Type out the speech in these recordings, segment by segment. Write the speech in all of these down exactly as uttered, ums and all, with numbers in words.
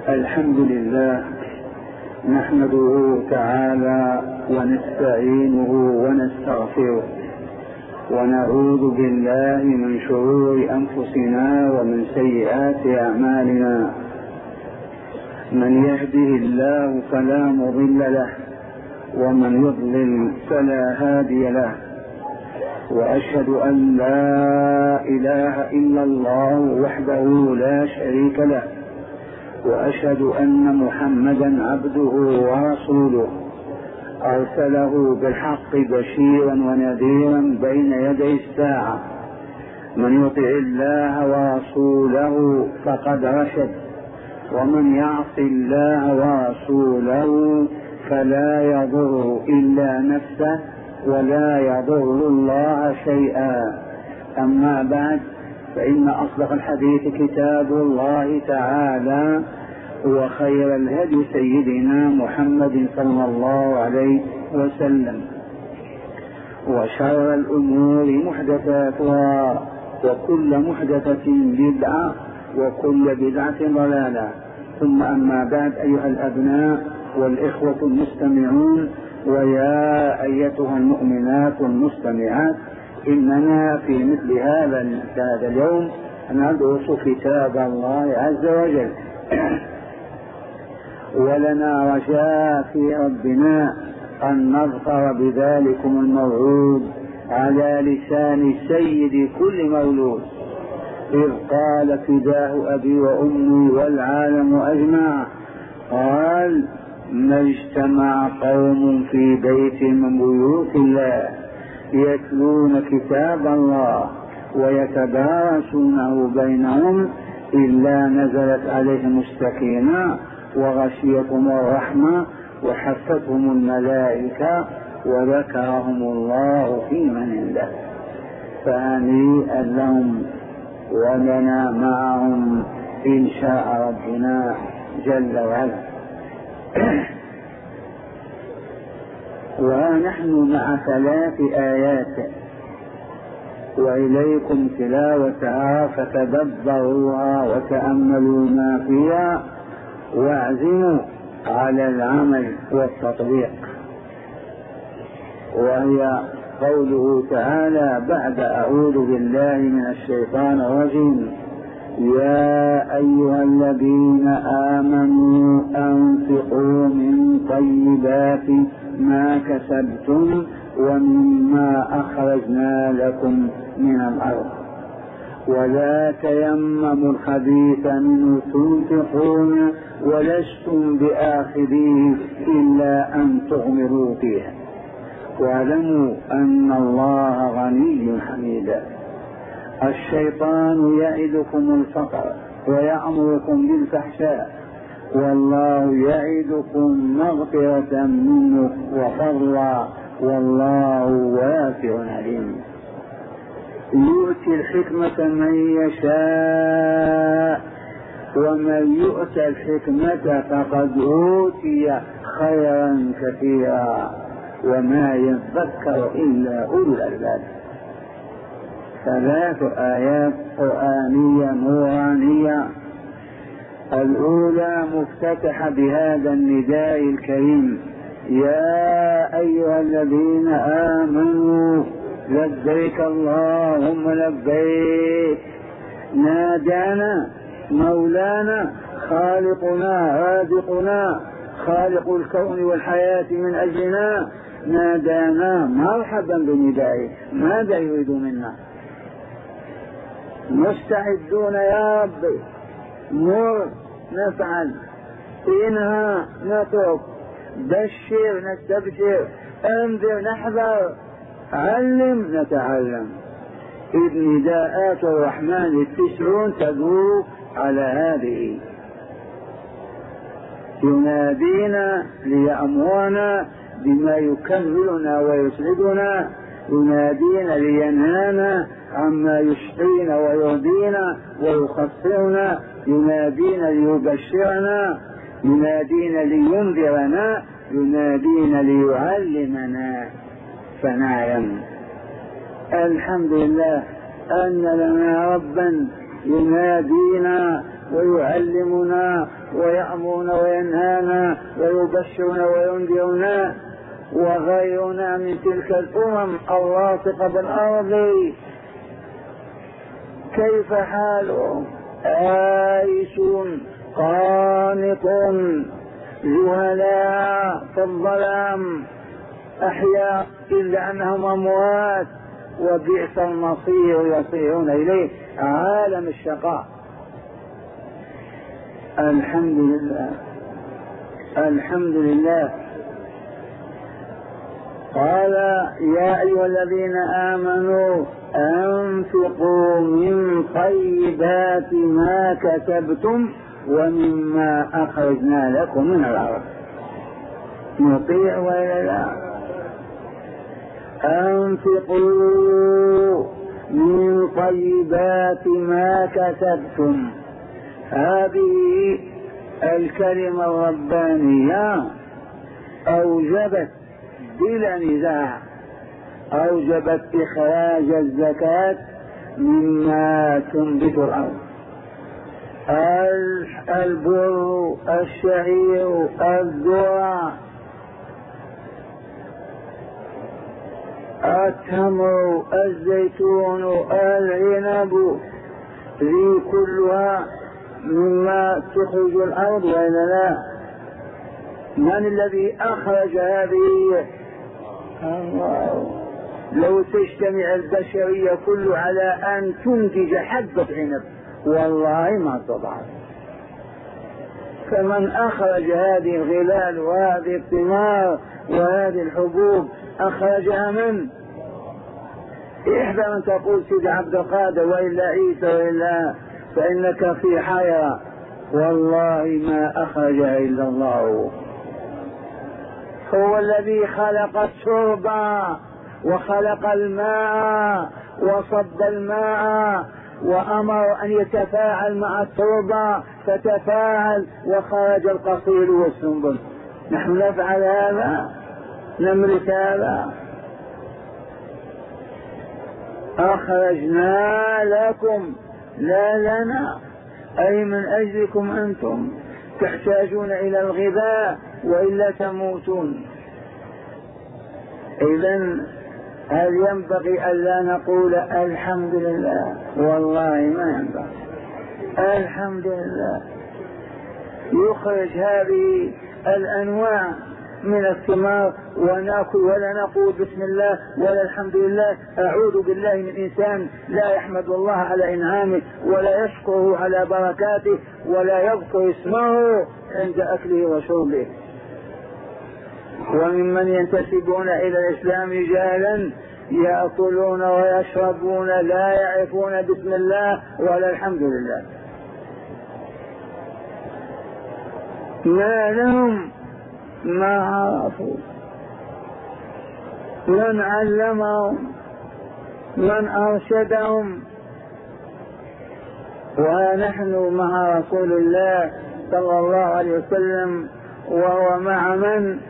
الحمد لله نحمده تعالى ونستعينه ونستغفره ونعوذ بالله من شرور أنفسنا ومن سيئات أعمالنا. من يهده الله فلا مضل له ومن يضلل فلا هادي له، وأشهد أن لا إله إلا الله وحده لا شريك له، وأشهد أن محمدا عبده ورسوله أرسله بالحق بشيرا ونذيرا بين يدي الساعة. من يطع الله ورسوله فقد رشد، ومن يعص الله ورسوله فلا يضر إلا نفسه ولا يضر الله شيئا. أما بعد، فإن أصدق الحديث كتاب الله تعالى، وخير الهدي سيدنا محمد صلى الله عليه وسلم، وشر الأمور محدثاتها، وكل محدثة بدعة، وكل بدعة ضلالة. ثم أما بعد، أيها الأبناء والإخوة المستمعون، ويا أيتها المؤمنات المستمعات، إننا في مثل هذا اليوم ندرس كتاب الله عز وجل، ولنا رجاء في ربنا أن نظفر بذلكم الموعود على لسان سيد كل مولود، إذ قال فداه أبي وأمي والعالم أجمع، قال: ما اجتمع قوم في بيت من بيوت الله يتلون كتاب الله ويتدارسونه بينهم إلا نزلت عليهم السكينة وغشيتهم الرحمة وحفتهم الملائكة وذكرهم الله في من عنده. فهنيئا لهم ولنا معهم إن شاء ربنا جل وعلا. ونحن مع ثلاث آيات وإليكم تلاوتها، فتدبروها وتأملوا ما فيها واعزموا على العمل والتطبيق. وهي قوله تعالى بعد أعوذ بالله من الشيطان الرجيم: يا أيها الذين آمنوا أنفقوا من طيبات ما كسبتم ومما أخرجنا لكم من الأرض، ولا تيمموا الخبيث منه تنفقون ولستم بآخذيه إلا أن تغمروا فيه، واعلموا أن الله غني حميد. الشيطان يعدكم الفقر ويأمركم بالفحشاء، والله يعدكم مغفرة منه وفضلا، والله واسع عليم. يؤتي الحكمة من يشاء، ومن يؤت الحكمة فقد أوتي خيرا كثيرا، وما يذكر إلا أولو الألباب. ثلاث آيات قرآنية نورانية. الأولى مفتتحة بهذا النداء الكريم: يا أيها الذين آمنوا لبيك اللهم لبيك. نادانا مولانا خالقنا رازقنا خالق الكون والحياة من أجلنا، نادانا مرحبا بندائه. ماذا يريد منا؟ مستعدون يا ربي، مر نفعل، انهى نترك، بشر نستبشر، انذر نحذر، علم نتعلم. إذ نداءات الرحمن التسعون تدور على هذه. ينادينا ليأمرنا بما يكملنا ويسعدنا، ينادينا لينهانا عما يشقينا ويهدينا ويخسرنا، ينادينا ليبشرنا، ينادينا لينذرنا، ينادينا ليعلمنا فنعلم. الحمد لله أن لنا ربا ينادينا ويعلمنا ويأمرنا وينهانا ويبشرنا وينذرنا، وغيرنا من تلك الأمم اللاصقة بالأرض كيف حالهم؟ عايش قانط جهلاء في الظلام، أحياء إلا أنهم أموات، وبئس المصير يصيرون إليه، عالم الشقاء. الحمد لله الحمد لله. قال يا أيها الذين آمنوا أنفقوا من طيبات ما كسبتم ومما أخرجنا لكم من الأرض. نطيع ولا لا؟ أنفقوا من طيبات ما كسبتم، هذه الكلمة الربانية أوجبت بلا نزاع، أوجبت إخراج الزكاة مما تنبت الأرض، البر، الشعير، الذرة، التمر، الزيتون، العنب، ذي كلها مما تخرج الأرض وإلا لا؟ من الذي أخرج هذه؟ الله. لو تجتمع البشرية كل على أن تنتج حبة عنب والله ما تضعف. فمن أخرج هذه الغلال وهذه الثمار وهذه الحبوب أخرجها من؟ إحدى من تقول سيد عبد القادر وإلا عيسى وإلا، فإنك في حيرة. والله ما أخرجها إلا الله. هو الذي خلق الشرب وخلق الماء وصب الماء وأمر أن يتفاعل مع التربة فتفاعل وخرج القصير والسنبل. نحن نفعل هذا؟ نملك هذا؟ أخرجنا لكم، لا لنا، أي من أجلكم أنتم تحتاجون إلى الغذاء وإلا تموتون. إذن هل ينبغي ألا نقول الحمد لله؟ والله ما ينبغي. الحمد لله يخرج هذه الأنواع من الثمار وناكل ولا نقول بسم الله ولا الحمد لله. أعوذ بالله من إنسان لا يحمد الله على إنعامه ولا يشكره على بركاته ولا يذكر اسمه عند أكله وشربه. وممن ينتسبون إلى الإسلام جهلا يأكلون ويشربون لا يعرفون بسم الله ولا الحمد لله. ما لهم؟ ما عرفوا. من علمهم؟ من أرشدهم؟ ونحن مع رسول الله صلى الله عليه وسلم، وهو مع من؟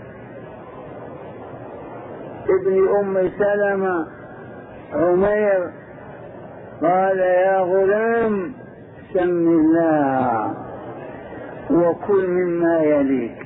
ابن أم سلمة عمير. قال يا غلام سم الله وكل مما يليك،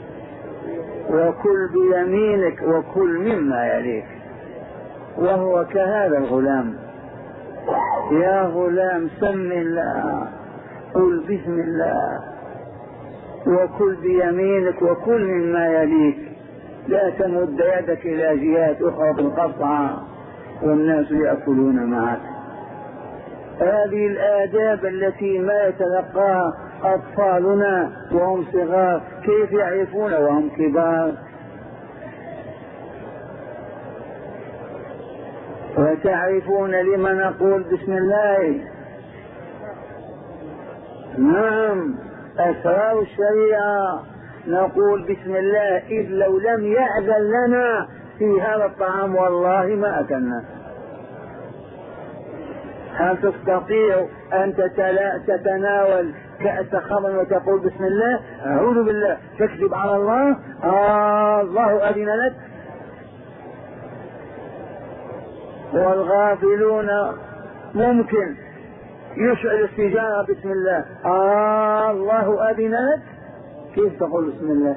وكل بيمينك وكل مما يليك. وهو كهذا الغلام، يا غلام سم الله، قل بسم الله، وكل بيمينك وكل مما يليك، لا تمد يدك إلى جهات أخرى بالقطعة والناس يأكلون معك. هذه الآداب التي ما يتلقاها أطفالنا وهم صغار كيف يعرفون وهم كبار؟ وتعرفون لما نقول بسم الله؟ نعم، أسرار الشريعة نقول بسم الله، إذ لو لم يأذن لنا في هذا الطعام والله ما أكلنا. هل تستطيع أن تتناول كأس خمر وتقول بسم الله؟ أعوذ بالله، تكذب على الله؟ آه الله أذن لك. والغافلون ممكن يشعل السيجارة بسم الله. آه الله أذن لك، كيف تقول بسم الله؟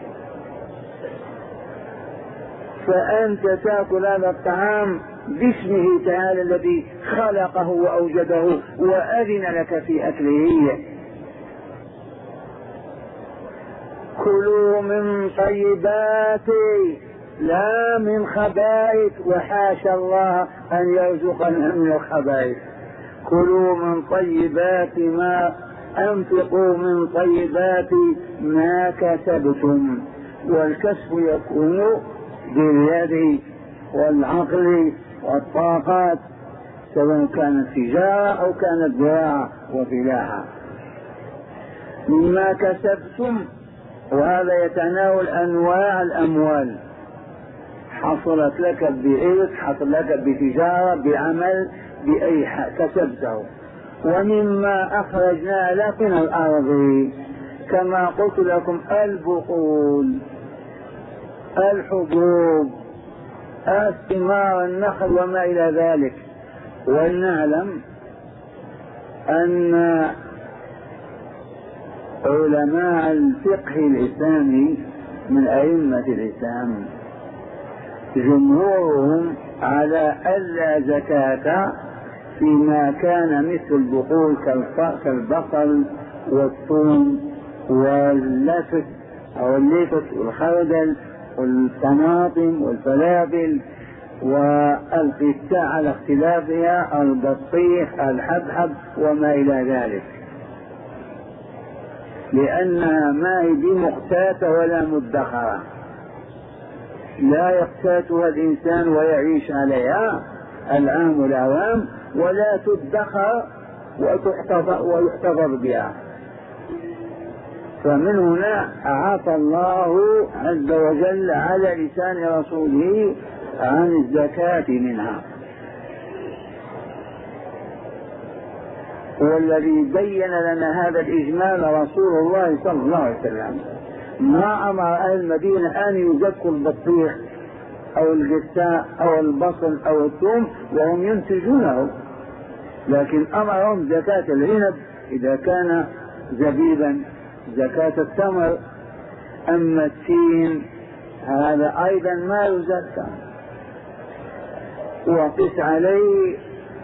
فأنت تأكل هذا الطعام باسمه تعالى الذي خلقه وأوجده وأذن لك في أكله. كلوا من طيبات لا من خبائث، وحاشا الله أن يرزقنا من الخبائث. كلوا من طيبات ما أنفقوا من طيبات ما كسبتم، والكسب يكون باليد والعقل والطاقات، سواء كانت تجارة أو كانت زراعة وفلاحة. مما كسبتم، وهذا يتناول أنواع الأموال حصلت لك بعلم، حصل لك بتجارة، بعمل، بأي كسبته. ومما أخرجنا لك من الأرض، كما قلت لكم البقول، الحبوب، ثمار النخل وما إلى ذلك. ولنعلم أن علماء الفقه الإسلامي من أئمة الإسلام جمهورهم على ألا زكاة فيما كان مثل البقول كالبصل والثوم واللفت أو اللفت والخردل والطماطم والفلافل والقتاء على اختلافها، البطيخ، الحبحب وما إلى ذلك، لأنها ما هي بمقتاتة ولا مدخرة، لا يقتاتها الإنسان ويعيش عليها العام والأعوام، ولا تدخر ويحتفظ بها. فمن هنا عفى الله عز وجل على لسان رسوله عن الزكاة منها. والذي بين لنا هذا الإجمال رسول الله صلى الله عليه وسلم، ما أمر أهل المدينة أن يزكوا البطيخ أو القثاء أو البصل أو الثوم وهم ينتجونه، لكن أمرهم زكاة العنب إذا كان زبيبا، زكاة التمر. أما التين هذا أيضا ما يزكى. وقس عليه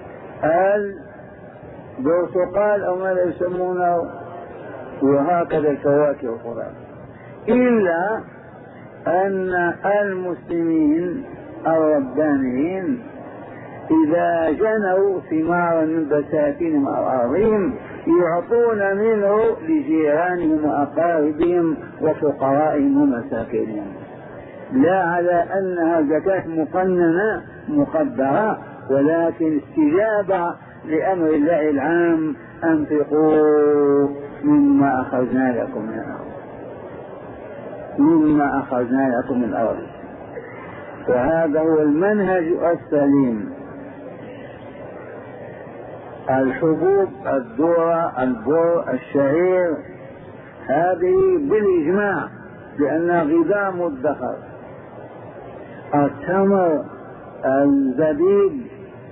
البرتقال أو ماذا يسمونه، وهكذا الفواكه الأخرى. إلا أن المسلمين الربانيين إذا جنوا ثمارا من بساتينهم وأراضيهم يعطون منه لجيرانهم وأقاربهم وفقرائهم ومساكينهم، لا على أنها زكاة مقننة مقدرة، ولكن استجابة لأمر الله العام: أنفقوا مما أخرجنا لكم من الأرض، مما أخرجنا لكم من الأرض. وهذا هو المنهج السليم. الحبوب، الذرة، البر، الشعير، هذه بالإجماع لأنها غذاء مدخر. التمر، الزبيب.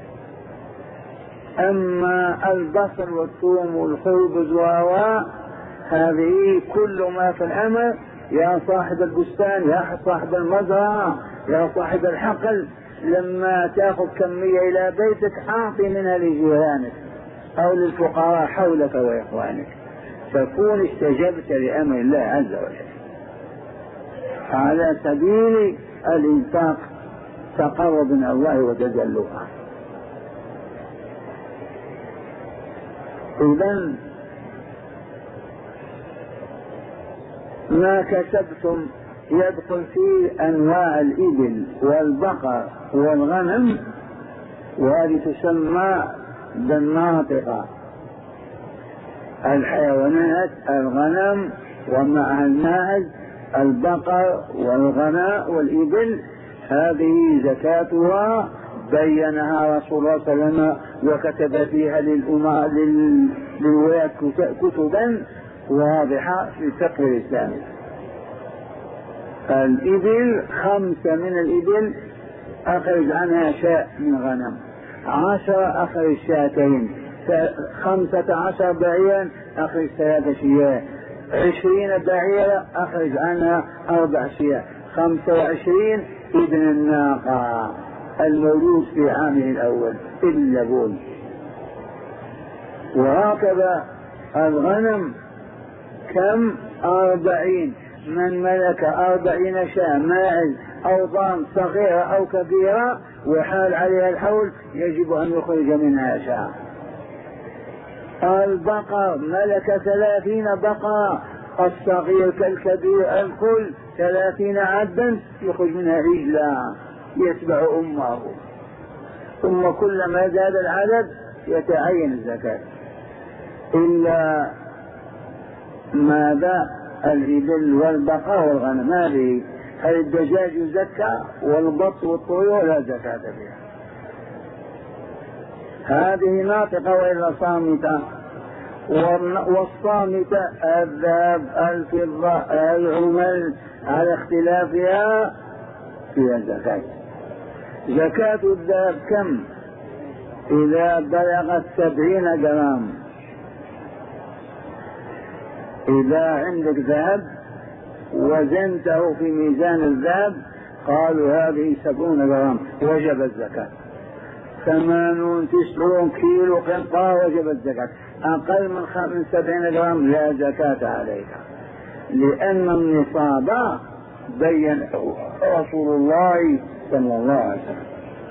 أما البصل والثوم والخبز وهو هذه كل ما في الأمر، يا صاحب البستان، يا صاحب المزرعة، يا صاحب الحقل، لما تأخذ كمية إلى بيتك أعطي منها لجيرانك أو للفقراء حولك وإخوانك، تكون استجبت لأمر الله عز وجل على سبيل الإنفاق تقرب من الله وتجلها. إذن ما كسبتم يدخل فيه أنواع الإبل والبقر والغنم، وهذه تسمى بالناطقة، الحيوانات الغنم ومع الماعز البقر والغناء والإبل، هذه زكاتها بينها رسول الله صلى الله عليه وسلم وكتب فيها للأمة للولاة كتبا واضحة في الفقه الإسلامي. الإبل خمسة من الإبل أخرج عنها شاء من غنم، عشرة أخرج شاتين، خمسة عشر بعيرا أخرج ثلاثة شياه، عشرين بعيرا أخرج عنها أربع شياه، خمسة وعشرين ابن الناقة المولود في عامه الأول إلا بول. وهكذا الغنم كم؟ أربعين. من ملك أربعين شاة ماعز أو ضان صغيرة أو كبيرة وحال عليها الحول يجب أن يخرج منها شاة. البقر ملك ثلاثين بقرة، الصغير كالكبير الكل ثلاثين عبدا يخرج منها عجلا يتبع أمه، ثم كلما زاد العدد يتعين الزكاة. إلا ماذا؟ الإبل والبقر والغنم. هذه هل الدجاج يزكى؟ والبط والطيور لا زكاة فيها. هذه ناطقة وإلا صامتة. والصامتة الذهب الفضة العمل على اختلافها فيها زكاة. زكاة الذهب كم؟ إذا بلغت سبعين جرام. إذا عندك ذهب وزنته في ميزان الذهب قالوا هذه سبعون جرام وجب الزكاة. ثمانون تسعون كيلو قنطار وجب الزكاة. أقل من سبعين جرام لا زكاة عليك، لأن النصاب بين رسول الله صلى الله عليه وسلم.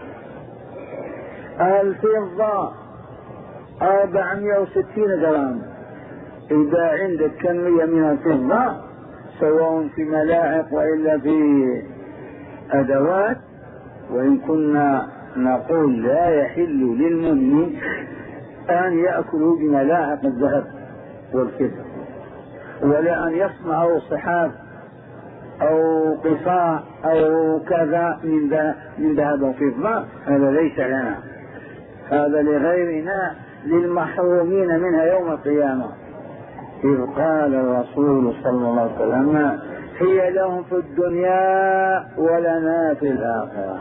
الفضة أربعمائة وستين جرام. إذا عندك كمية من الفضة سواء في ملاعق وإلا في أدوات، وإن كنا نقول لا يحل للمؤمن أن يأكلوا بملاعق الذهب والفضة، ولا أن يصنعوا صحاف أو قصاع أو كذا من ذهب وفضة. هذا ليس لنا، هذا لغيرنا للمحرومين منها يوم القيامة. إذ قال الرسول صلى الله عليه وسلم هي لهم في الدنيا ولنا في الآخرة.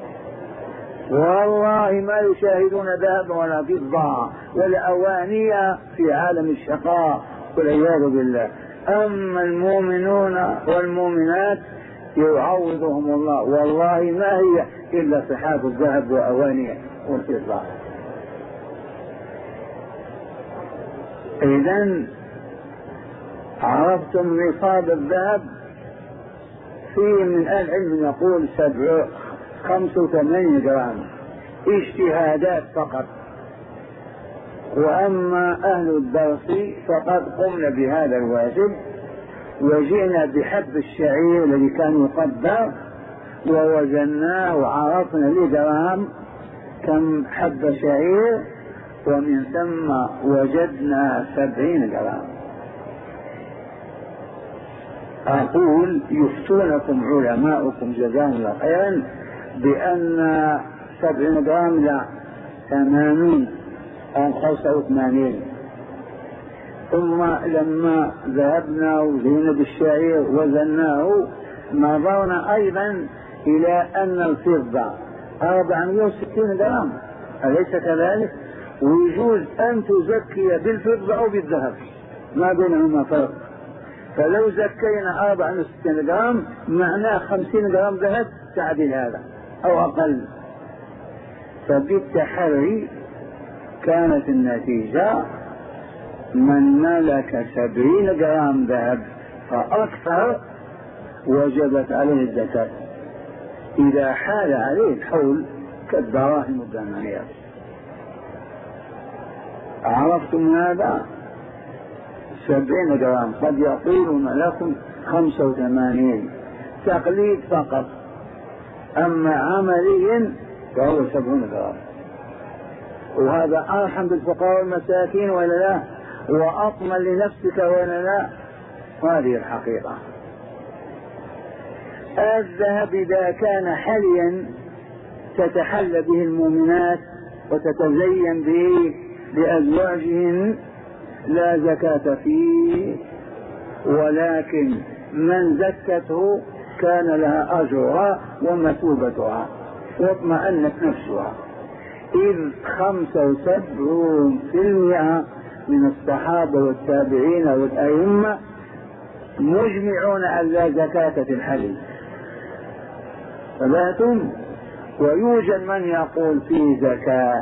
والله ما يشاهدون ذهبا ولا فضة ولا أوانية في عالم الشقاء والعياذ بالله. أما المؤمنون والمؤمنات يعوضهم الله، والله ما هي إلا صحاف الذهب وأوانية والفضة. إذن عرفتم نصاب الذهب. فيه من العلم يقول سبع خمسة وثمانين جرام اجتهادات فقط، وأما أهل الدرس فقد قمنا بهذا الواجب وجئنا بحب الشعير الذي كان يقدر ووزناه وعرفنا لجرام كم حب شعير، ومن ثم وجدنا سبعين جرام. أقول يفتونكم علماؤكم جزاهم الله خيرا بأن سبعين جرام لا ثمانون أو خمسة وثمانين. ثم لما ذهبنا وزينا بالشعير وزناه نظرنا أيضا إلى أن الفضة أربعمائة وستين جرام، أليس كذلك؟ ويجوز أن تزكي بالفضة أو بالذهب، ما بينهما فرق. فلو زكينا أربعمائة وستين جرام معناه خمسين جرام ذهب تعديل هذا أو أقل. فبالتحري كانت النتيجة من ملك سبعين جرام ذهب فأكثر وجبت عليه الزكاة إذا حال عليه الحول كالدراهم الدنانير. عرفتم هذا؟ سبعين جرام قد يقولون لكم خمسة وثمانين تقليد فقط، أما عمليا فهو سبعون جرام. وهذا أرحم بالفقراء والمساكين ولا لا؟ وأطمن لنفسك ولا لا؟ هذه الحقيقة. الذهب إذا كان حليا تتحلى به المؤمنات وتتزين به لأزواجهن لا زكاة فيه، ولكن من زكته كان لها أجرها ومثوبتها واطمأنت نفسها. إذ خمسة وسبعون في المئة من الصحابة والتابعين والأئمة مجمعون أن لا زكاة في الحلي، ثلاث ويوجد من يقول فيه زكاة.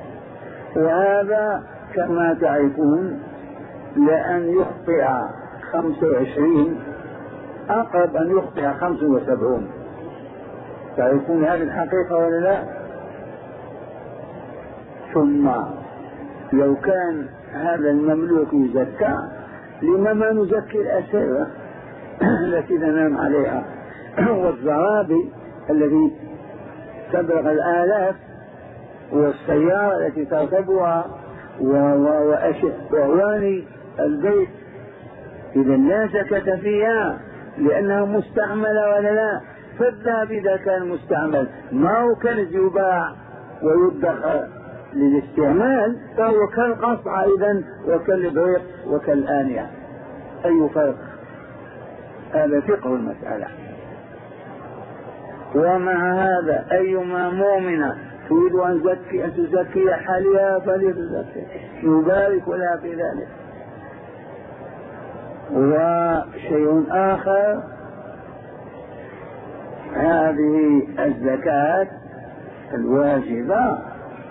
وهذا كما تعرفون لأن يخطئ خمسة وعشرين أقرب أن يخطئ خمسة وسبعون. تعرفون هذه الحقيقة ولا لا؟ ثم لو كان هذا المملوك يزكى لما ما نزكي الأسرة التي ننام عليها والزرابي الذي تبلغ الآلاف والسيارة التي تركبها وأواني البيت، إذا لا زكاة فيها لأنها مستعملة ولا لا؟ فالذهب إذا كان مستعمل ما هو كنز يباع ويدخر للاستعمال فهو كالقصعة إذن وكالبريق وكالآنية. أي فرق؟ هذا فقه المسألة. ومع هذا أيما مؤمنة تريد أن تزكي أن تزكي حالها فلتزكي، يبارك لها في ذلك. وشيء آخر، هذه الزكاة الواجبة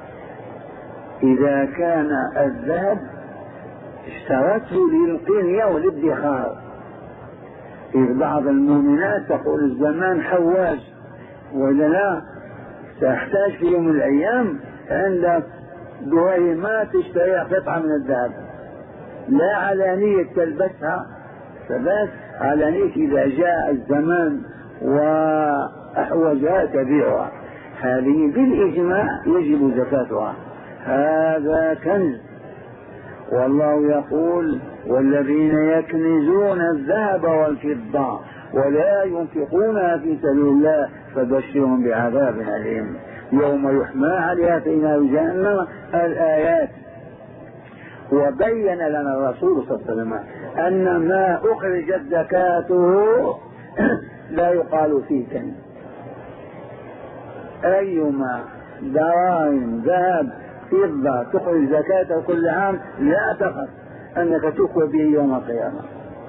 إذا كان الذهب اشترته للقنية والادخار. إذ بعض المؤمنات تقول الزمان حواج ولا لا، سأحتاج في يوم من الأيام عند درهمات تشتري قطعة من الذهب، لا على نية تلبسها فبس، على نية إذا جاء الزمان وأحوجها تبيعها. هذه بالإجماع يجب زكاتها، هذا كنز. والله يقول والذين يكنزون الذهب والفضة ولا ينفقونها في سبيل الله فبشرهم بعذاب أليم يوم يحمى عليها في نار جهنم. الآيات. وبين لنا الرسول صلى الله عليه وسلم أن ما أخرجت زكاته لا يقال فيه كنز. أيما دراهم ذهب فضة تخرج زكاته كل عام لا تخف أنك تكوى به يوم القيامة.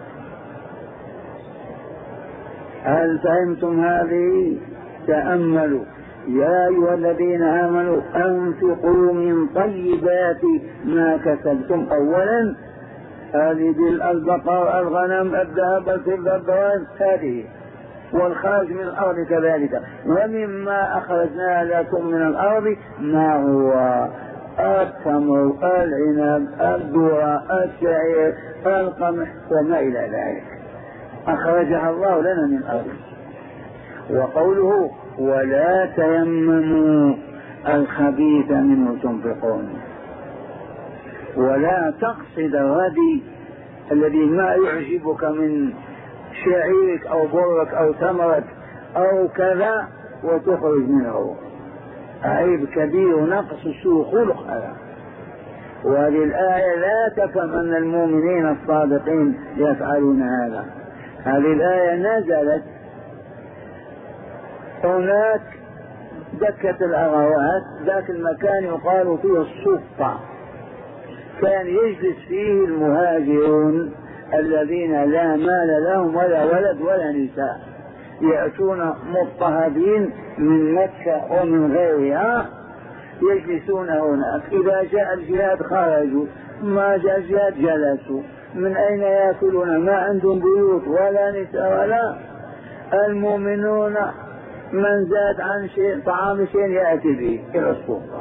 هل فهمتم هذه؟ تأملوا يا أيها الذين آمنوا أنفقوا من طيبات ما كسبتم. أولا هذه البقر الغنم الذهب الفضة الدواب هذه، والخارج من الأرض كذلك. ومما أخرجنا لكم من الأرض ما هو التمر العنب الذرة الشعير القمح وما إلى ذلك أخرجها الله لنا من الأرض. وقوله ولا تيمموا الخبيث منه تنفقون، ولا تقصد الردي الذي ما يعجبك من شعيرك أو برك أو تمرك أو كذا وتخرج منه، عيب كبير نقص سوء خلق هذا. وهذه الآية لا تفهم أن المؤمنين الصادقين يفعلون هذا. هذه الآية نزلت هناك دكة الأغوات، ذاك المكان يقال فيه الصفة، كان يجلس فيه المهاجرون الذين لا مال لهم ولا ولد ولا نساء، يأتون مضطهدين من مكة ومن غيرها يجلسون هناك. إذا جاء الجهاد خرجوا، ما جاء الجهاد جلسوا. من أين يأكلون؟ ما عندهم بيوت ولا نساء ولا. المؤمنون من زاد عن شيء طعام شيء يأتي به إلى السلطة.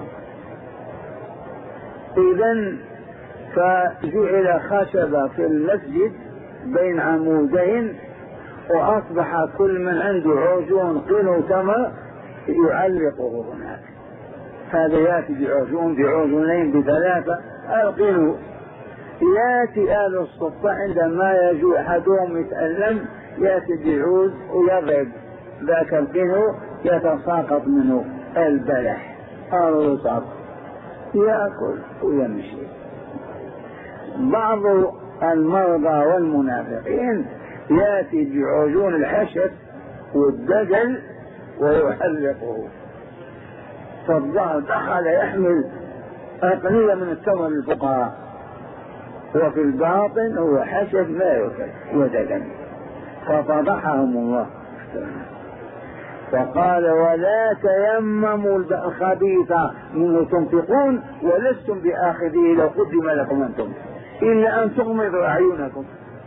إذن فجعل خشبة في المسجد بين عمودين، وأصبح كل من عنده عجون قنو تمر يعلقه هناك. هذا يأتي بعجون بعجونين بثلاثة القنو. يأتي أهل الصفة عندما يجو أحدهم يتألم يأتي بعود ويضرب ذاك القنو يتساقط منه البلح أو يصاب يأكل ويمشي. بعض المرضى والمنافقين يأتي بعجون الحشد والدجل ويحلقه. فالظهر دخل يحمل أقنية من التمر للفقراء، وفي الباطن هو حسب ما يؤكل وددا، ففضحهم الله. فقال ولا تيمموا الخبيث منه تنفقون ولستم بآخذيه لو قدم لكم أنتم إلا أن تغمضوا أعينكم.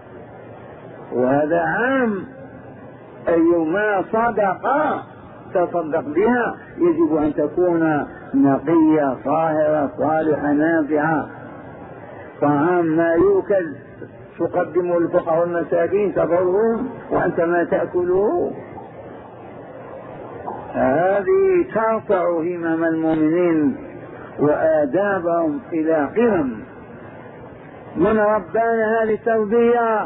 وهذا عام، أيما صدقة تصدق بها يجب أن تكون نقية طاهرة صالحة نافعة. طعام ما يؤكل تقدم الفقراء والمساكين تضرهم وأنت ما تأكله، هذه ترفع همم المؤمنين وآدابهم إلى قمم. من ربانا هذه التربية؟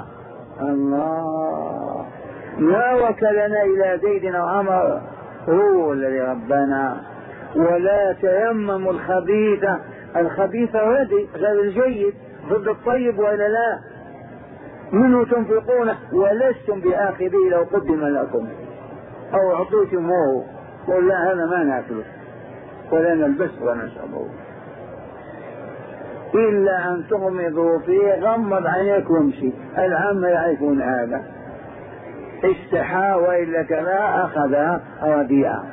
الله. ما وكلنا إلى زيد أو عمر، هو الذي ربنا. ولا تيمموا الخبيث، الخبيث ردي غير الجيد ضد الطيب ولا لا، منه تنفقون ولستم بآخذيه لو قدم لكم أو أعطيتموه، قل لا هذا ما نأكله ولا نلبسه ونشربه إلا أن تغمضوا فيه. غمض عينيك وامشي، العامة يعرفون هذا. استحى وإلا كذا أخذها رديئة.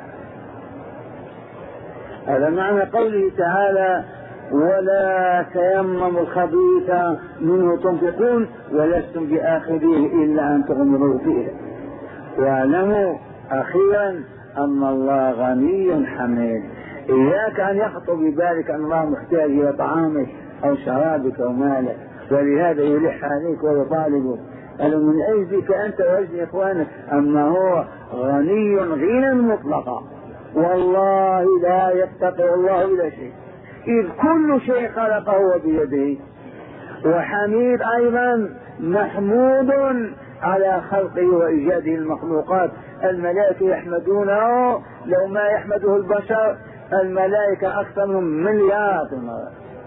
هذا معنى قوله تعالى ولا تيمموا الخبيث منه تنفقون ولستم بآخذيه إلا أن تغمضوا فيه. واعلموا أخيرا أن الله غني حميد. إياك أن يخطر ببالك أن الله محتاج إلى طعامك أو شرابك أو مالك، ولهذا يلح عليك ويطالبك. قال من أجلك أنت وأجل إخوانك، أما هو غني غنى مطلقا، والله لا يفتقر الله إلى شيء، إذ كل شيء خلقه بيده. وحميد أيضا محمود على خلقه وإيجاده المخلوقات. الملائكة يحمدونه لو ما يحمده البشر، الملائكة أكثر من مليار مرة.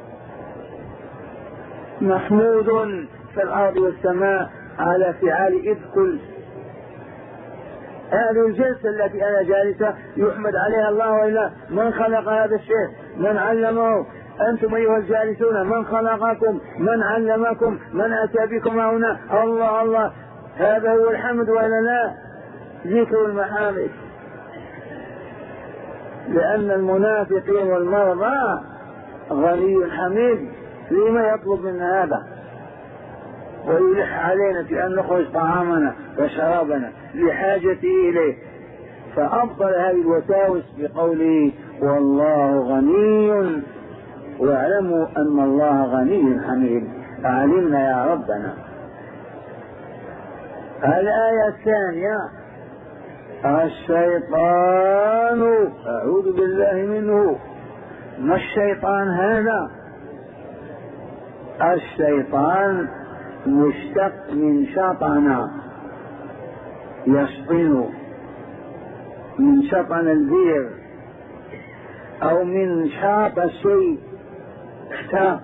محمود في الأرض والسماء على فعال إذ كل. هذه الجلسة التي أنا جالسة يحمد عليها الله وإلا من خلق هذا الشيء؟ من علمه؟ أنتم أيها الجالسون من خلقكم؟ من علمكم؟ من أتى بكم هنا؟ الله الله. هذا هو الحمد وإلا لا؟ ذكر المحامد. لأن المنافقين والمرضى غني حميد، لما يطلب منا هذا ويلح علينا في أن نخرج طعامنا وشرابنا لحاجته إليه؟ فأبطل هذه الوساوس بقوله والله غني، واعلموا أن الله غني حميد. علمنا يا ربنا. الآية الثانية الشيطان، أعوذ بالله منه. ما الشيطان هذا؟ الشيطان مشتق من شطن يشطن، من شطن البير أو من شاط الشيء اشتاق.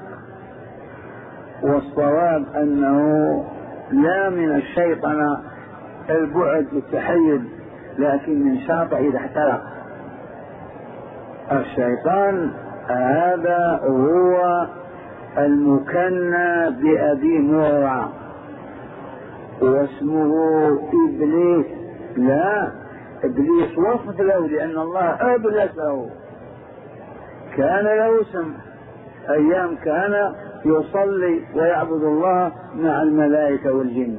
والصواب أنه لا من الشيطان البعد والتحيز، لكن من شاط إذا احترق. الشيطان هذا هو المكنى بأبي مرة، واسمه إبليس. لا، إبليس وصف له لأن الله أبلسه. كان له اسم، أيام كان يصلي ويعبد الله مع الملائكة والجن،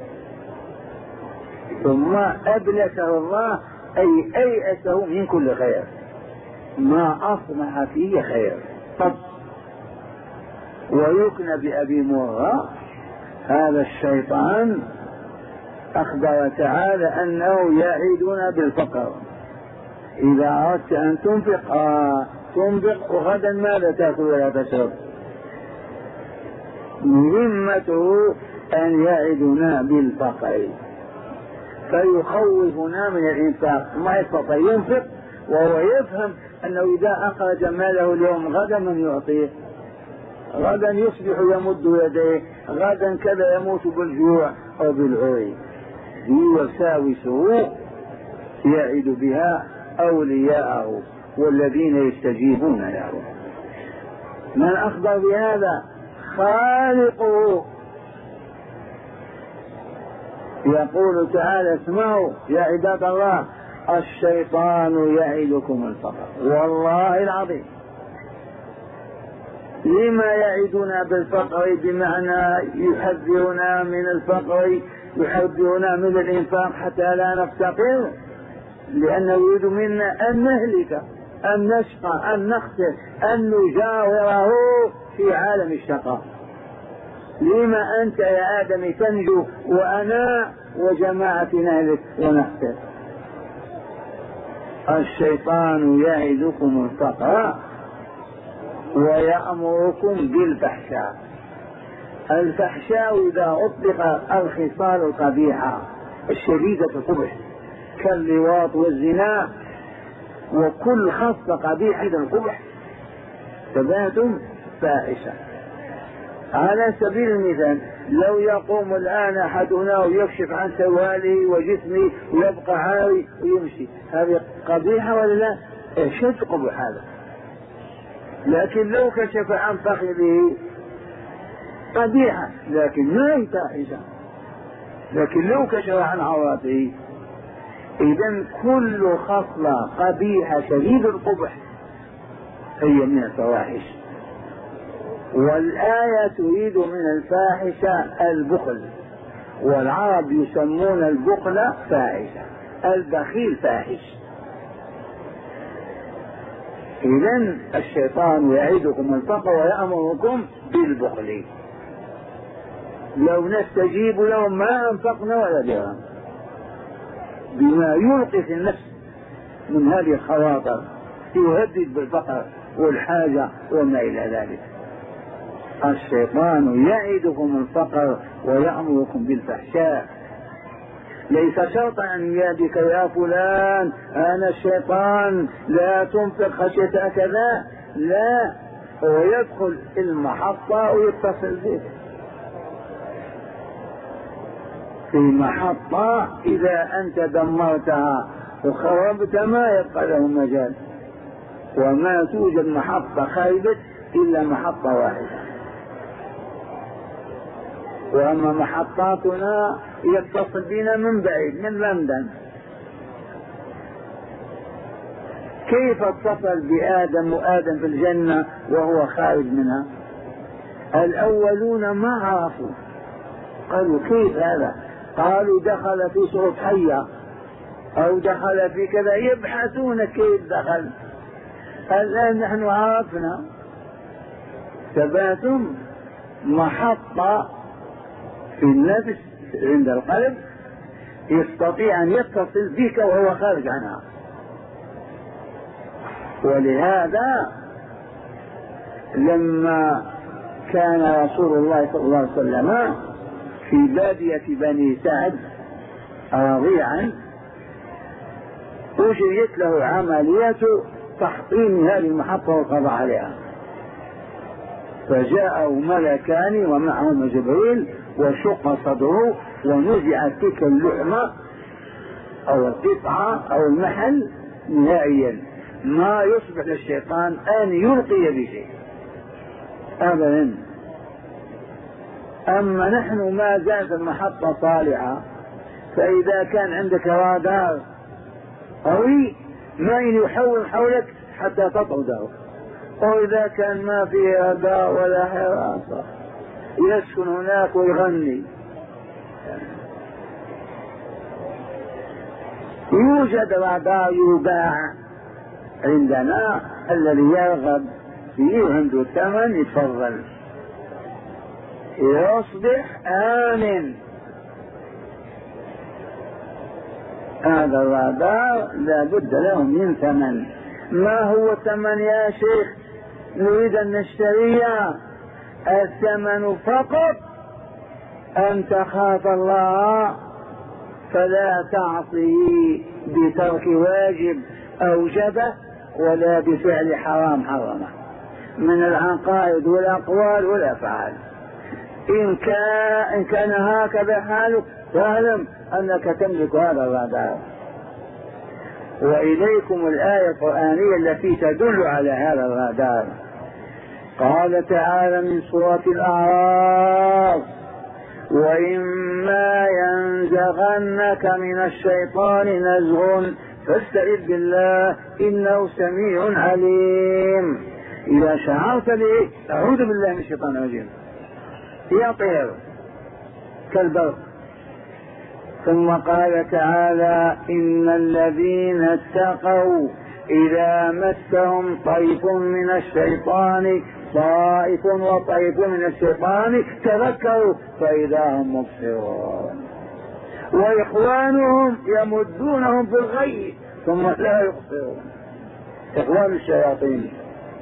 ثم أبلسه الله أي أيأسه من كل خير، ما أصنع فيه خير. طب ويكنى بأبي مرة. هذا الشيطان أخبر تعالى أنه يعيدنا بالفقر. إذا أردت أن تنفق آه تنفق، وغدا ماذا تأكل ولا تشرب؟ مهمته أن يعدنا بالفقر، فيخوفنا من الإنفاق. ما يستطيع ينفق وهو يفهم أنه إذا أخرج ماله اليوم غدا من يعطيه، غدا يصبح يمد يديه، غدا كذا يموت بالجوع أو بالعري. دي وساوسه يعد بها أولياءه والذين يستجيبون له. من أخبر بهذا؟ خالقه. يقول تعالى: اسمعوا يا عباد الله، الشيطان يعدكم الفقر. والله العظيم لما يعدنا بالفقر؟ بمعنى يحذرنا من الفقر، يحذرنا من الإنفاق حتى لا نفتقر، لأنه يريد منا أن نهلك، أن نشقى، أن نخسر، أن نجاوره في عالم الشقاء. لما أنت يا آدم تنجو وأنا وجماعة نهلك ونخسر؟ الشيطان يعدكم الفقر ويأمركم بالفحشاء. الفحشاء إذا أطلق الخصال القبيحة الشديدة القبح كاللواط والزنا وكل خاصة قبيحة القبح تباتم فاحشة. على سبيل المثال لو يقوم الآن أحدنا ويكشف عن سواله وجسمه ويبقى عاري ويمشي، هذه قبيحة ولا لا؟ شد قبح هذا. لكن لو كشف عن فخذه قبيحة لكن ما هي فاحشة. لكن لو كشف عن عورته، إذن كل خصلة قبيحة شديد القبح هي من الفواحش. والآية تريد من الفاحشة البخل، والعرب يسمون البخل فاحشة، البخيل فاحش. إذن الشيطان يعدكم الفقر ويأمركم بالبخل. لو نستجيب لهم ما أنفقنا ولا درهم، بما يلقي في النفس من هذه الخواطر يهدد بالفقر والحاجة وما إلى ذلك. الشيطان يعدكم الفقر ويأمركم بالفحشاء. ليس شرطا أن يأتيك يا فلان أنا الشيطان لا تنفق خشية كذا، لا، هو يدخل المحطة ويتصل بك في محطة، إذا أنت دمرتها وخربت ما يبقى له مجال، وما توجد محطة خيبت إلا محطة واحدة. وأما محطاتنا يتصل بنا من بعيد من لندن. كيف اتصل بآدم وآدم في الجنة وهو خارج منها؟ الأولون ما عرفوا، قالوا كيف هذا؟ قالوا دخل في صوت حية أو دخل في كذا، يبحثون كيف دخل. الآن نحن عرفنا. تباتم محطة في النفس عند القلب يستطيع أن يتصل بك وهو خارج عنها. ولهذا لما كان رسول الله صلى الله عليه وسلم في بادية بني سعد رضيعا أجريت له عملية تحطيم هذه المحطة والقضاء عليها، فجاءه ملكان ومعهما جبريل وشق صدره ونزعت تلك اللحمة أو القطعة أو المحل نهائيا، ما يصبح للشيطان أن يلقي بشيء أبدا. أما نحن ما زالت المحطة صالحة، فإذا كان عندك رادار قوي ما يحول حولك حتى تطرده، وإذا كان ما في رادار ولا حراسة يسكن هناك ويغني. يوجد رادار يباع عندنا، الذي يرغب فيه عنده ثمن يتفضل يصبح آمن. هذا الرادار لا بد له من ثمن. ما هو الثمن يا شيخ؟ نريد أن نشتريه. الثمن فقط أن تخاف الله فلا تعصيه بترك واجب أوجبه ولا بفعل حرام حرمه من العقائد والأقوال والأفعال. إن كان, إن كان هكذا حالك فاعلم أنك تملك هذا الرادار. وإليكم الآية القرآنية التي تدل على هذا الرادار. قال تعالى من سورة الأعراف: وإما ينزغنك من الشيطان نزغ فاستعذ بالله إنه سميع عليم. إذا شعرت لي أعوذ بالله من الشيطان الرجيم يطير كالبرق. ثم قال تعالى: إن الذين اتقوا إذا مسهم طيف من الشيطان طائف وطيف من الشيطان تذكروا فإذا هم مبصرون وإخوانهم يمدونهم في الغي ثم لا يبصرون. إخوان الشياطين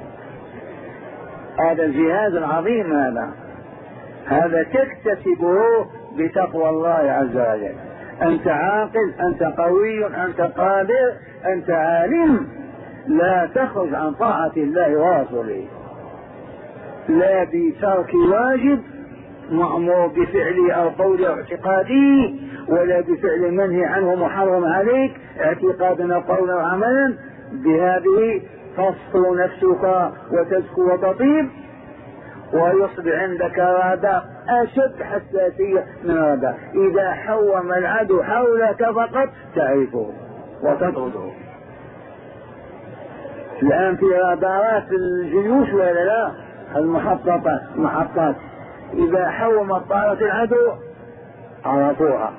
هذا الجهاز العظيم، هذا هذا تكتسبه بتقوى الله عز وجل. أنت عاقل، أنت قوي، أنت قادر، أنت عالم، لا تخرج عن طاعة الله ورسوله، لا بترك واجب مأمور بفعله أو قوله أو اعتقاده، ولا بفعل منهي عنه محرم عليك اعتقادا أو قولا أو عملا. بهذه تصفو نفسك وتزكو وتطيب ويصبح عندك رادار أشد حساسية من رادار. إذا حوم العدو حولك فقط تعرفه وتطرده. الآن في رادارات الجيوش ولا لا؟ المحطات محطات إذا حومت طائرة العدو عرفوها.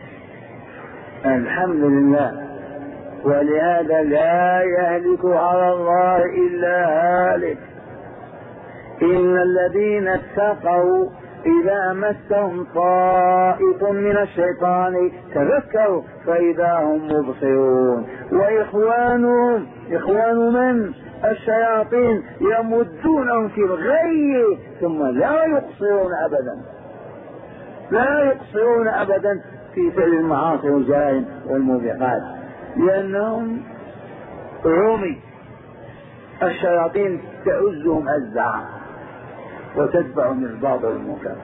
الحمد لله. ولهذا لا يهلك على الله إلا هالك. إن الذين اتقوا إذا مسهم طائف من الشيطان تذكروا فإذا هم مبصرون وإخوانهم إخوان من؟ الشياطين يمدونهم في الغي ثم لا يقصرون أبدا، لا يقصرون أبدا في فعل المعاصي والجرائم والموبقات، لأنهم عمي. الشياطين تعزهم أزعا وتتبعهم الباطل والمنكر.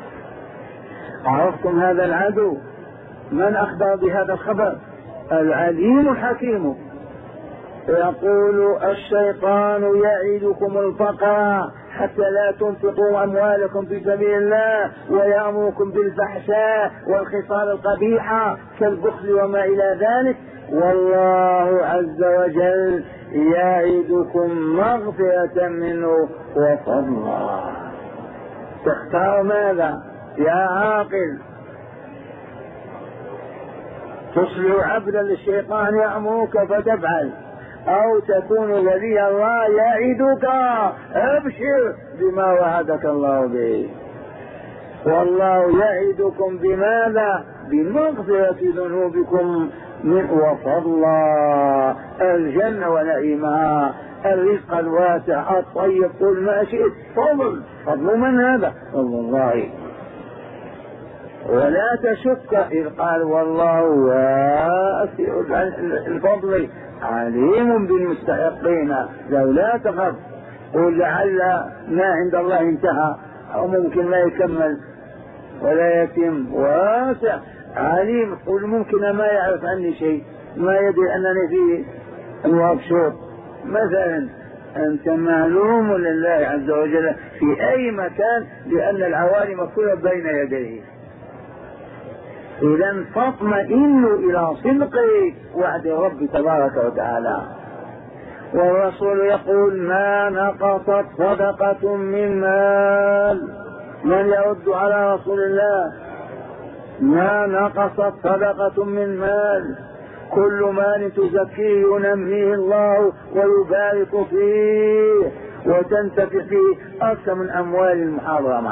عرفتم هذا العدو؟ من أخبر بهذا الخبر؟ العليم الحكيم. يقول: الشيطان يعدكم الفقر حتى لا تنفقوا أموالكم في سبيل الله ويأمركم بالفحشاء والخصال القبيحة كالبخل وما إلى ذلك، والله عز وجل يعدكم مغفرة منه وفضلا. تختار ماذا يا عاقل؟ تصبح عبدا للشيطان يأمرك فتفعل، أو تكون ولي الله يعدك أبشر بما وعدك الله به. والله يعدكم بماذا؟ بمغفرة ذنوبكم من وفضلا، الجنة ونعيمها، الرزق الواسع الطيب، قل ما شئت. فضل فضل من هذا؟ فضل الله. ولا تشك إذ قال: والله واسع الفضل عليم بالمستحقين. لو لا تخف، قل لعل ما عند الله انتهى أو ممكن ما يكمل ولا يتم. واسع عليم، قل ممكن ما يعرف عني شيء، ما يدري أنني في أنواع شوط مثلا. أنت معلوم لله عز وجل في أي مكان، لأن العوالم كلها بين يديه. إذا فاطمئن إلى صدق وعد رب تبارك وتعالى. والرسول يقول: ما نقصت صدقة من مال. من يرد على رسول الله؟ ما نقصت صدقة من مال، كل مال تزكيه ينميه الله ويبارك فيه وتنتفع فيه أكثر من أموال المحرمة.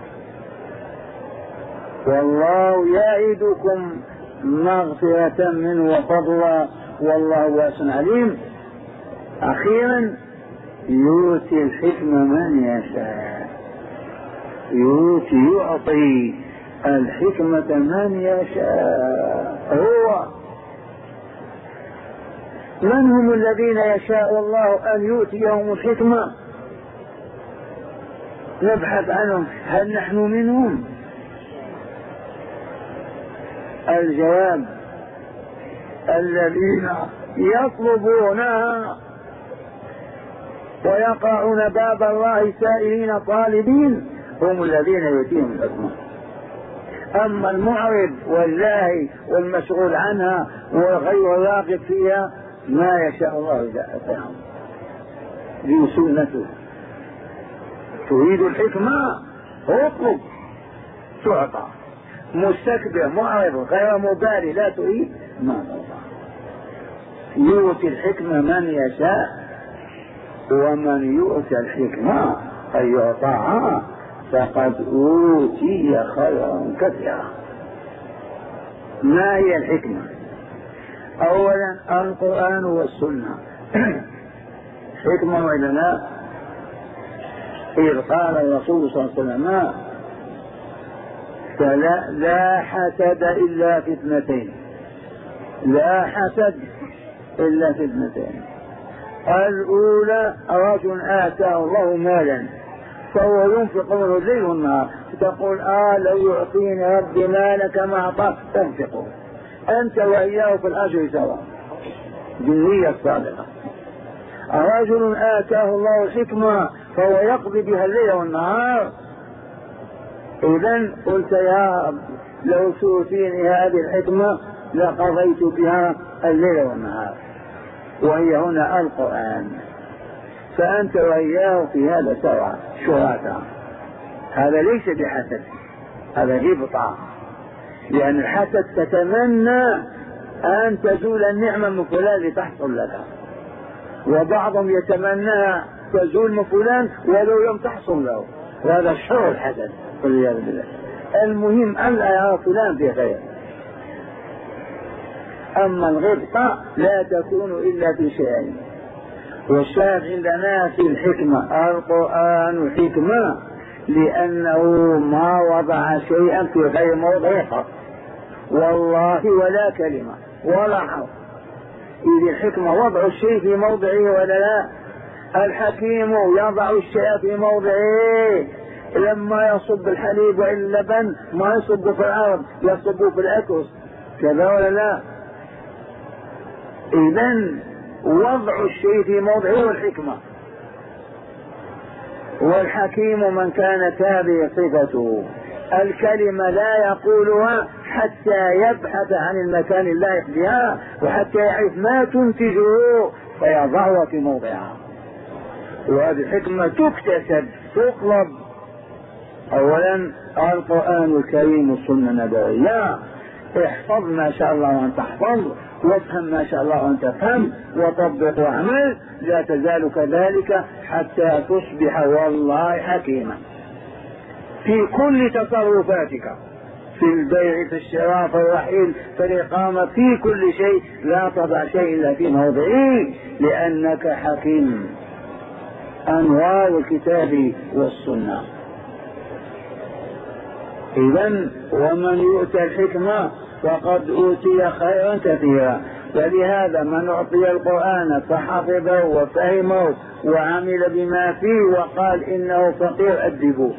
والله يعدكم مغفرة منه وفضلا والله واسع عليم. أخيرا يؤتي الحكمة من يشاء. يؤتي يعطي الحكمة من يشاء. هو من هم الذين يشاء الله أن يؤتيهم الحكمة؟ نبحث عنهم، هل نحن منهم؟ الجواب: الذين يطلبونها ويقرعون باب الله سائلين طالبين هم الذين يؤتيهم الحكمة. أما المعرض واللاهي والمشغول عنها والغير راغب فيها ما يشاء الله إذا أتاهم ذي سنته. تريد الحكمة اطلب تعطى، مستكبر معرض غير مبالي لا تريد ما تعطى. يؤتي الحكمة من يشاء، ومن يؤتى الحكمة أن يعطاها فقد أوتي خيرا كثيرا. ما هي الحكمة؟ أولا القرآن والسنة. حكمة وعلماء إذ قال الرسول صلى الله عليه وسلم فلا لا حسد إلا في اثنتين، لا حسد إلا في اثنتين. الأولى رجل آتاه الله مالا فهو ينفق منه الليل والنهار، تقول آه لو يعطيني ربي مالك ما أعطاك تنفقه أنت وإياه في الأجر سواء بالنية الصادقة. رجل آتاه الله الحكمة فهو يقضي بها الليل والنهار، إذن قلت يا رب لو تؤتيني هذه الحكمة لقضيت بها الليل والنهار، وهي هنا القرآن. فأنت وإياه في هذا سواء شركاء. هذا ليس بحسد، هذا غبطة، لأن الحسد تتمنى أن تزول النعمة من فلان لتحصل لك، وبعضهم يتمنى تزول من فلان ولو لم تحصل له، وهذا شر الحسد والعياذ بالله. المهم ألا يرى فلان بخير. أما الغبطة لا تكون إلا في شيئين، والشاهد عندنا في الحكمة القرآن حكمة لأنه ما وضع شيئا في غير موضعه والله ولا كلمة ولا حرف. إذ الحكمة وضع الشيء في موضعه ولا لا؟ الحكيم يضع الشيء في موضعه. لما يصب الحليب وإلا اللبن ما يصب في الأرض، يصب في الأكس، كذا ولا لا؟ إذن وضع الشيء في موضعه والحكمة. والحكيم من كانت هذه صفته، الكلمة لا يقولها حتى يبحث عن المكان اللائق بها وحتى يعرف ما تنتجه فيضعها في موضعها. وهذه الحكمة تكتسب تطلب. أولا القرآن الكريم والسنة النبوية. احفظ ما شاء الله وأن تحفظ، وافهم ما شاء الله وأن تفهم، وطبق واعمل، لا تزال كذلك حتى تصبح والله حكيما في كل تصرفاتك، في البيع في الشراء في الرحيل في الإقامة في كل شيء. لا تضع شيء إلا في موضعه لأنك حكيم. أنوار الكتاب والسنة. إذن ومن يؤتى الحكمة فقد أوتي خيرا كثيرا. فلهذا من أعطي القرآن فحفظه وفهمه وعمل بما فيه وقال إنه فقير أدبوه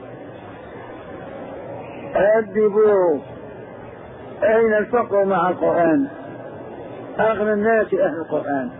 أدبوه. أين الفقر مع القرآن؟ أغنى الناس أهل القرآن.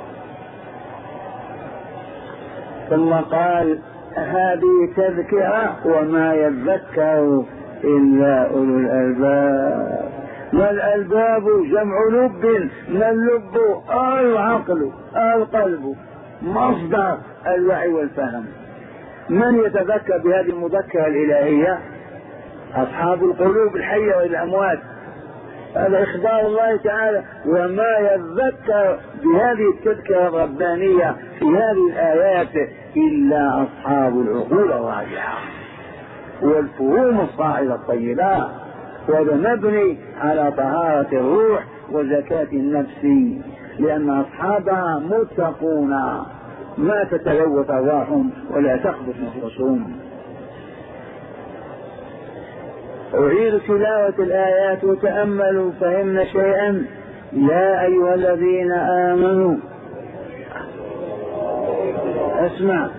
ثم قال هذه تذكرة وما يذكر إلا أولو الألباب. والألباب جمع لب، ما اللب؟ العقل القلب، مصدر الوعي والفهم. من يتذكر بهذه المذكرة الإلهية؟ أصحاب القلوب الحية والأموات. هذا إخبار الله تعالى. وما يذكر بهذه التذكرة الربانية في هذه الآيات إلا أصحاب العقول الراجعة والفهوم الصاعدة الطيبة. وهذا مبني على طهارة الروح وزكاة النفس، لأن أصحابها متقون ما تتلوث أرواحهم ولا تخبث نفوسهم. أعيد تلاوة الآيات وتأملوا فهمنا شيئا. يا أيها الذين آمنوا اسمع.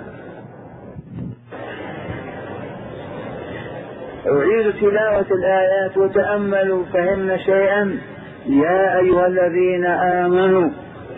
أعيد تلاوة الآيات وتأملوا فهمنا شيئا. يا أيها الذين آمنوا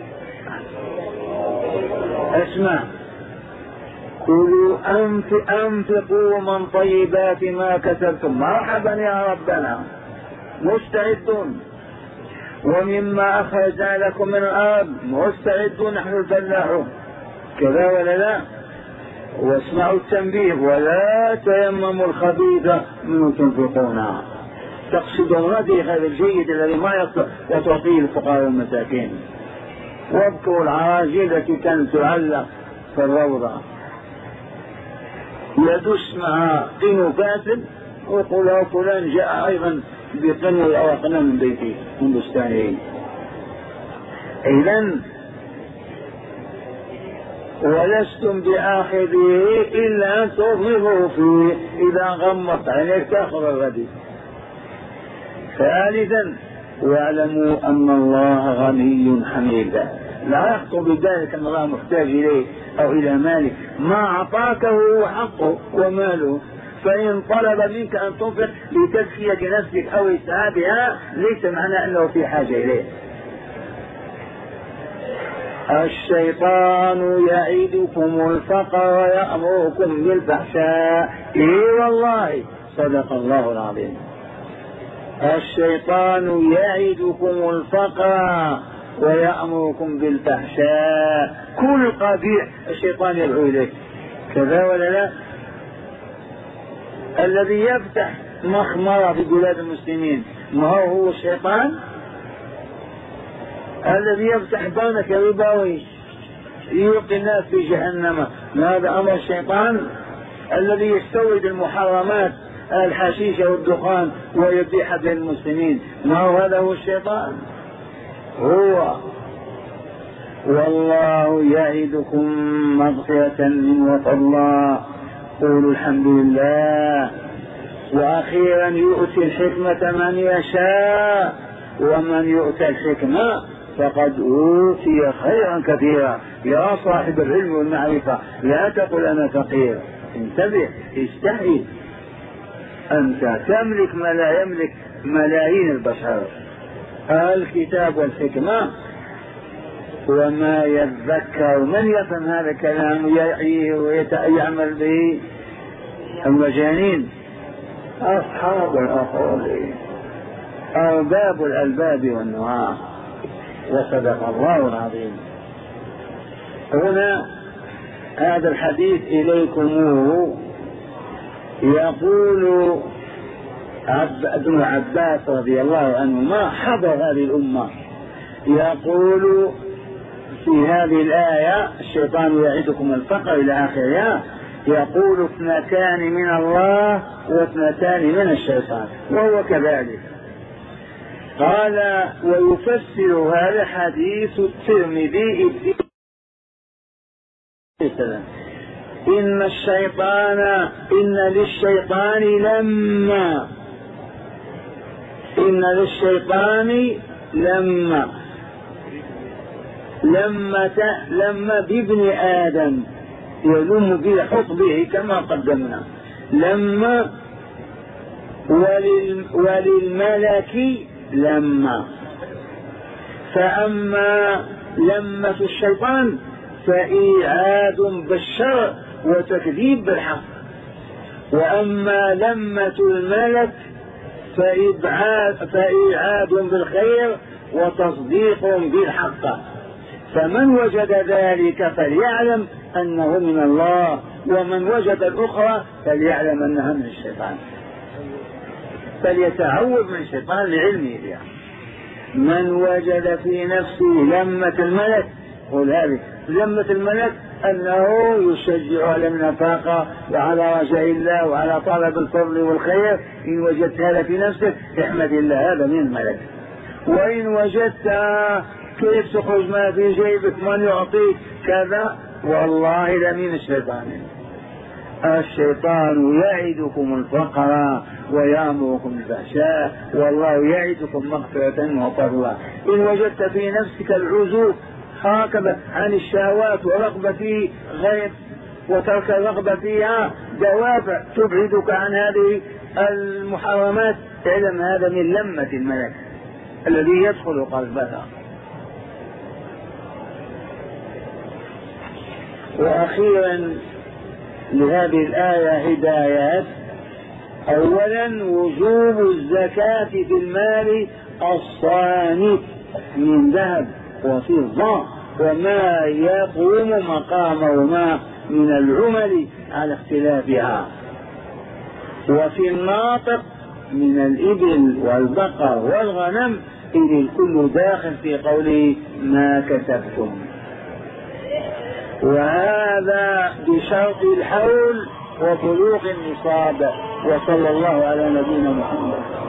اسمع كلوا أنفقوا من طيبات ما كسبتم مرحبا يا ربنا مستعدون، ومما أخرجنا لكم من الأرض مستعدون نحن الفلاحون كذا ولا لا؟ واسمعوا التنبيه ولا تيمموا الخبيث منه تنفقون، تقصدون هذه هذا الجيد الذي ما يصلح وتعطيه الفقراء والمساكين. واذكروا العراجيل التي كانت تعلق في الروضة يدس مع قنو فاسد ويقول فلان جاء أيضا بقنو أو قنو من بيته من بستانه. إذن ولستم بآخذه إلا أن تغمضوا فيه، إذا غمضت عينيك تأخذ الغدي. ثالثا واعلموا أن الله غني حميد، لا يخطر بذلك أن الله محتاج إليه أو إلى مالك، ما أعطاك هو حقه وماله، فإن طلب منك أن تنفق لتزكية نفسك أو إسعادها ليس معنى أنه في حاجة إليه. الشيطان يعيدكم الفقر ويأمركم بالفحشاء. إيه والله صدق الله العظيم. الشيطان يعيدكم الفقر ويأمركم بالفحشاء، كل قبيح الشيطان يدعو إليه كذا ولا لا؟ الذي يفتح مخمرة في بلاد المسلمين ما هو الشيطان؟ الذي يفتح بانك ربوي يلقي الناس في جهنم هذا أمر الشيطان؟ الذي يستورد المحرمات الحشيش والدخان ويبيح بين المسلمين ما هو هذا هو الشيطان؟ هو. والله يعدكم مغفرة منه وفضلا، قولوا الحمد لله. وأخيرا يؤتي الحكمة من يشاء، ومن يؤتى الحكمة فقد أوتي خيرا كثيرا. يا صاحب العلم والمعرفة لا تقل أنا فقير، انتبه استحي، أنت تملك ما لا يملك ملايين البشر. الكتاب والحكمة، وما يذكر من يفهم هذا الكلام ويعيه ويعمل به المجانين، أصحاب العقول أرباب الألباب والنهى. وصدق الله العظيم. هنا هذا الحديث إليكموه يقول ابن عباس رضي الله عنهما حضر هذه الأمة، يقول في هذه الآية الشيطان يعدكم الفقر إلى آخرها، يقول اثنتان من الله واثنتان من الشيطان، وهو كذلك. قال ويفسر هذا حديث الترمذي إن الشيطان إن للشيطان لما إن للشيطان لما لما لما بابن آدم يلم بحقبه كما قدمنا، لما ولل وللملك لما. فأما لمة الشيطان فإيعاد بالشر وتكذيب بالحق، وأما لمة الملك فإبعاد فإيعاد بالخير وتصديق بالحق. فمن وجد ذلك فليعلم أنه من الله، ومن وجد الأخرى فليعلم أنها من الشيطان، فليتعوذ من الشيطان لعلمه بها. من وجد في نفسه لمة الملك، قل هذه لمة الملك أنه يشجع على النفاق وعلى رجاء الله وعلى طلب الفضل والخير، إن وجدت هذا في نفسك احمد الله، هذا من الملك. وإن وجدت كيف تخرج ما في جيبك من يعطيك كذا، والله لمن الشيطان. الشيطان يعدكم الفقر ويأمركم بالفحشاء، والله يعدكم مغفرة وفضلا. إن وجدت في نفسك العزوف هكذا عن الشهوات ورغبة في غير وترك الرغبة فيها دوافع تبعدك عن هذه المحرمات، تعلم هذا من لمة الملك. الذي يدخل قلبها. وأخيرا لهذه الآية هدايات. أولا وجوب الزكاة في المال الصامت من ذهب وفضة وما يقوم مقامهما من العمل على اختلافها، وفي الناطق من الإبل والبقر والغنم، إذ الكل داخل في قوله ما كسبتم، وهذا بشرط الحول وبلوغ النصاب. وصلى الله على نبينا محمد.